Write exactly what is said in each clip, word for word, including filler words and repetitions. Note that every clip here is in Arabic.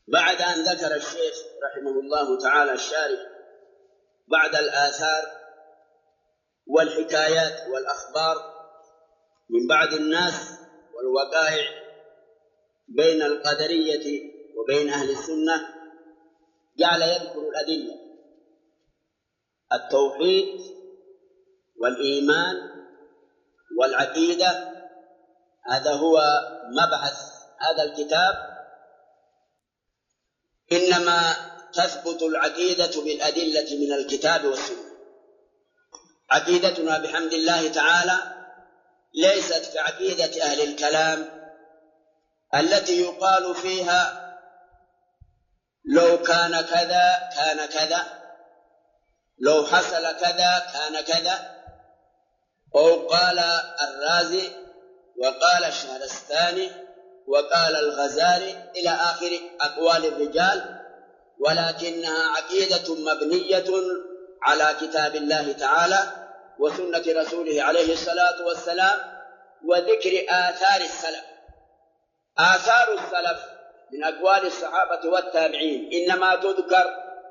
بعد أن ذكر الشيخ رحمه الله تعالى الشارح بعد الآثار والحكايات والأخبار من بعض الناس والوقائع بين القدرية وبين أهل السنة، جعل يذكر الأدلة: التوحيد والإيمان والعقيدة. هذا هو مبحث هذا الكتاب. إنما تثبت العقيدة بالأدلة من الكتاب والسنة. عقيدتنا بحمد الله تعالى ليست كعقيدة أهل الكلام التي يقال فيها لو كان كذا كان كذا، لو حصل كذا كان كذا، أو قال الرازي وقال الشهرستاني وقال الغزالي إلى آخر أقوال الرجال، ولكنها عقيدة مبنية على كتاب الله تعالى وسنة رسوله عليه الصلاة والسلام وذكر آثار السلف. آثار السلف من أقوال الصحابة والتابعين إنما تذكر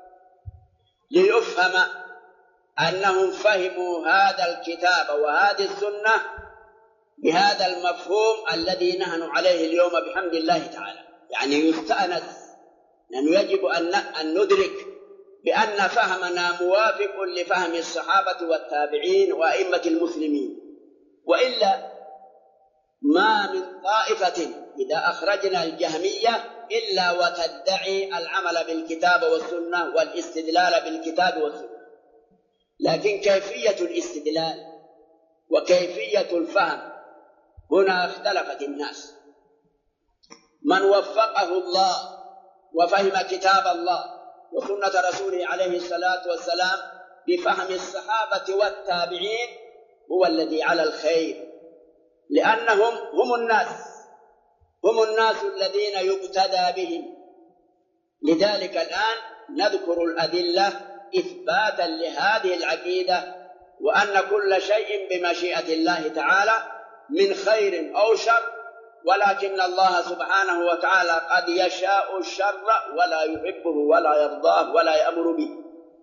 ليفهم أنهم فهموا هذا الكتاب وهذه السنة بهذا المفهوم الذي نحن عليه اليوم بحمد الله تعالى. يعني يستأنس، لأنه يجب أن ندرك بأن فهمنا موافق لفهم الصحابة والتابعين وأئمة المسلمين، وإلا ما من طائفة إذا أخرجنا الجهمية إلا وتدعي العمل بالكتاب والسنة والاستدلال بالكتاب والسنة، لكن كيفية الاستدلال وكيفية الفهم هنا اختلفت الناس. من وفقه الله وفهم كتاب الله وسنة رسوله عليه الصلاة والسلام بفهم الصحابة والتابعين هو الذي على الخير، لأنهم هم الناس هم الناس الذين يقتدى بهم. لذلك الآن نذكر الأدلة إثباتا لهذه العقيدة، وأن كل شيء بمشيئة الله تعالى من خير أو شر، ولكن الله سبحانه وتعالى قد يشاء الشر ولا يحبه ولا يرضاه ولا يأمر به.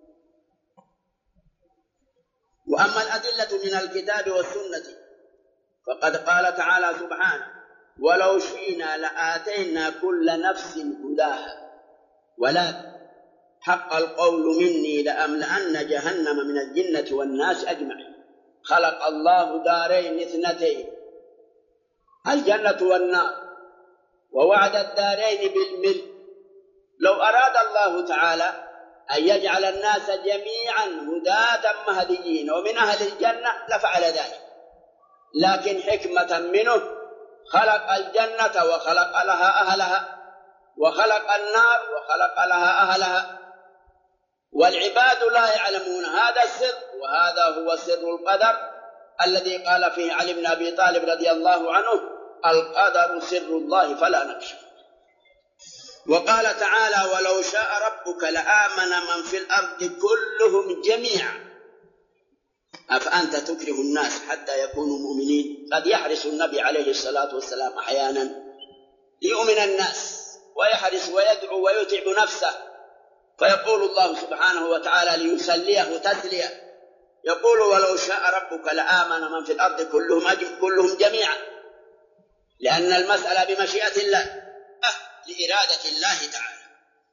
وأما الأدلة من الكتاب والسنة فقد قال تعالى سبحانه: ولو شئنا لآتينا كل نفس هداها ولكن حق القول مني لأملأن جهنم من الجنة والناس أجمعين. خلق الله دارين اثنتين، الجنة والنار، ووعد الدارين بالملء. لو أراد الله تعالى أن يجعل الناس جميعا هداة مهديين ومن أهل الجنة لفعل ذلك، لكن حكمة منه خلق الجنة وخلق لها أهلها، وخلق النار وخلق لها أهلها، والعباد لا يعلمون هذا السر، وهذا هو سر القدر الذي قال فيه علي بن أبي طالب رضي الله عنه: القدر سر الله فلا نكشف. وقال تعالى: ولو شاء ربك لآمن من في الأرض كلهم جميعا أفأنت تكره الناس حتى يكونوا مؤمنين. قد يحرص النبي عليه الصلاة والسلام أحيانا ليؤمن الناس، ويحرص ويدعو ويتعب نفسه، فيقول الله سبحانه وتعالى ليسليه تسلية، يقول: ولو شاء ربك لآمن من في الأرض كلهم كلهم جميعا، لأن المسألة بمشيئة الله لإرادة الله تعالى.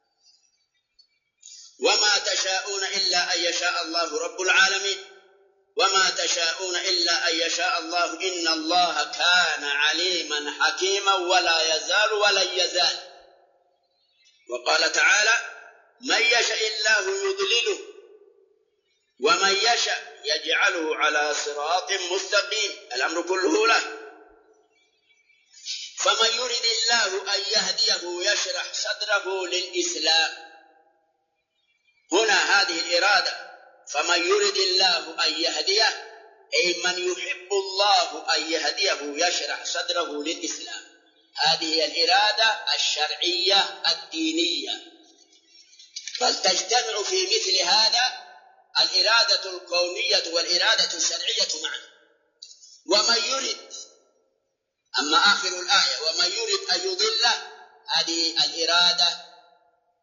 وما تشاءون إلا أن يشاء الله رب العالمين، وما تشاءون إلا أن يشاء الله إن الله كان عليما حكيما ولا يزال ولن يزال. وقال تعالى: من يشاء الله يضلله ومن يشاء يجعله على صراط مستقيم. الأمر كله له. فمن يرد الله أن يهديه يشرح صدره للإسلام. هنا هذه الإرادة، فمن يرد الله أن يهديه أي من يحب الله أن يهديه يشرح صدره للإسلام. هذه هي الإرادة الشرعية الدينية، فلتجتمع في مثل هذا الإرادة الكونية والإرادة الشرعية معا. ومن يرد، أما آخر الآية ومن يرد أن يضله، هذه الإرادة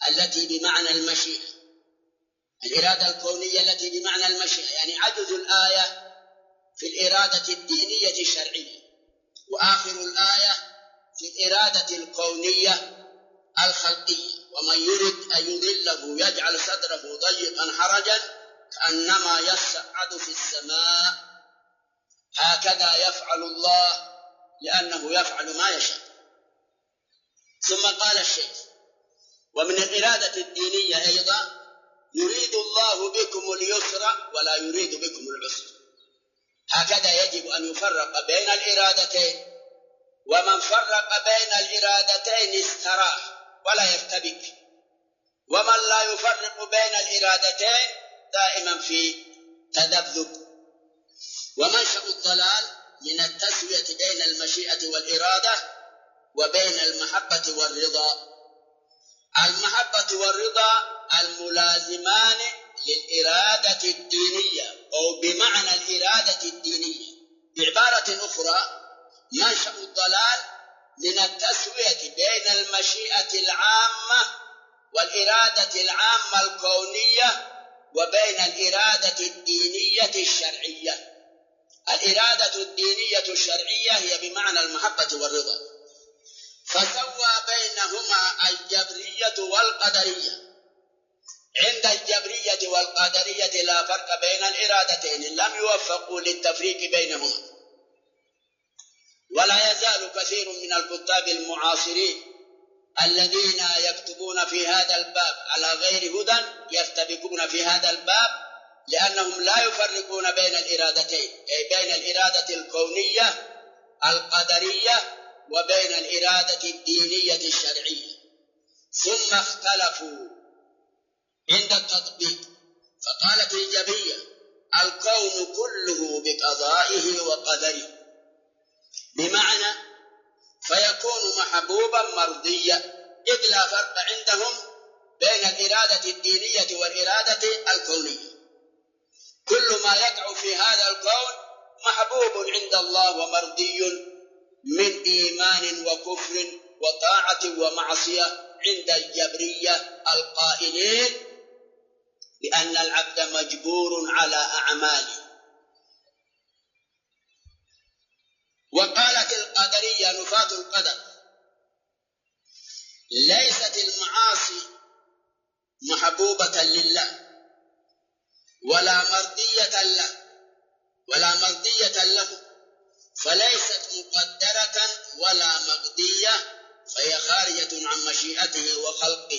التي بمعنى المشيئة، الإرادة الكونية التي بمعنى المشيئة، يعني عجز الآية في الإرادة الدينية الشرعية، وآخر الآية في الإرادة الكونية الخلقية. ومن يرد أن يضله يجعل صدره ضيقا حرجا كأنما يصعد في السماء هكذا يفعل الله لأنه يفعل ما يشاء. ثم قال الشيخ: ومن الإرادة الدينية أيضا يريد الله بكم اليسر ولا يريد بكم العسر. هكذا يجب أن يفرق بين الإرادتين، ومن فرق بين الإرادتين استراح ولا يرتبك، ومن لا يفرق بين الإرادتين دائما في تذبذب. ومنشأ الضلال من التسوية بين المشيئة والإرادة وبين المحبة والرضا. المحبة والرضا الملازمان للإرادة الدينية أو بمعنى الإرادة الدينية. بعبارة أخرى، منشأ الضلال من التسوية بين المشيئة العامة والإرادة العامة الكونية وبين الإرادة الدينية الشرعية. الإرادة الدينية الشرعية هي بمعنى المحبة والرضا، فسوى بينهما الجبرية والقدرية. عند الجبرية والقدرية لا فرق بين الإرادتين، لم يوفقوا للتفريق بينهما. ولا يزال كثير من الكتاب المعاصرين الذين يكتبون في هذا الباب على غير هدى يرتبكون في هذا الباب، لأنهم لا يفرقون بين الإرادتين، أي بين الإرادة الكونية القدرية وبين الإرادة الدينية الشرعية. ثم اختلفوا عند التطبيق، فقالت الجبرية: الكون كله بقضائه وقدره، بمعنى فيكون محبوبا مرضيا، إذ لا فرق عندهم بين الإرادة الدينية والإرادة الكونية. كل ما يقع في هذا الكون محبوب عند الله ومرضي من إيمان وكفر وطاعة ومعصية عند الجبرية القائلين بأن العبد مجبور على أعماله. وقالت القدرية نفاة القدر: ليست المعاصي محبوبة لله ولا مرضية له ولا مرضية له، فليست مقدرة ولا مقدية، فهي خارجة عن مشيئته وخلقه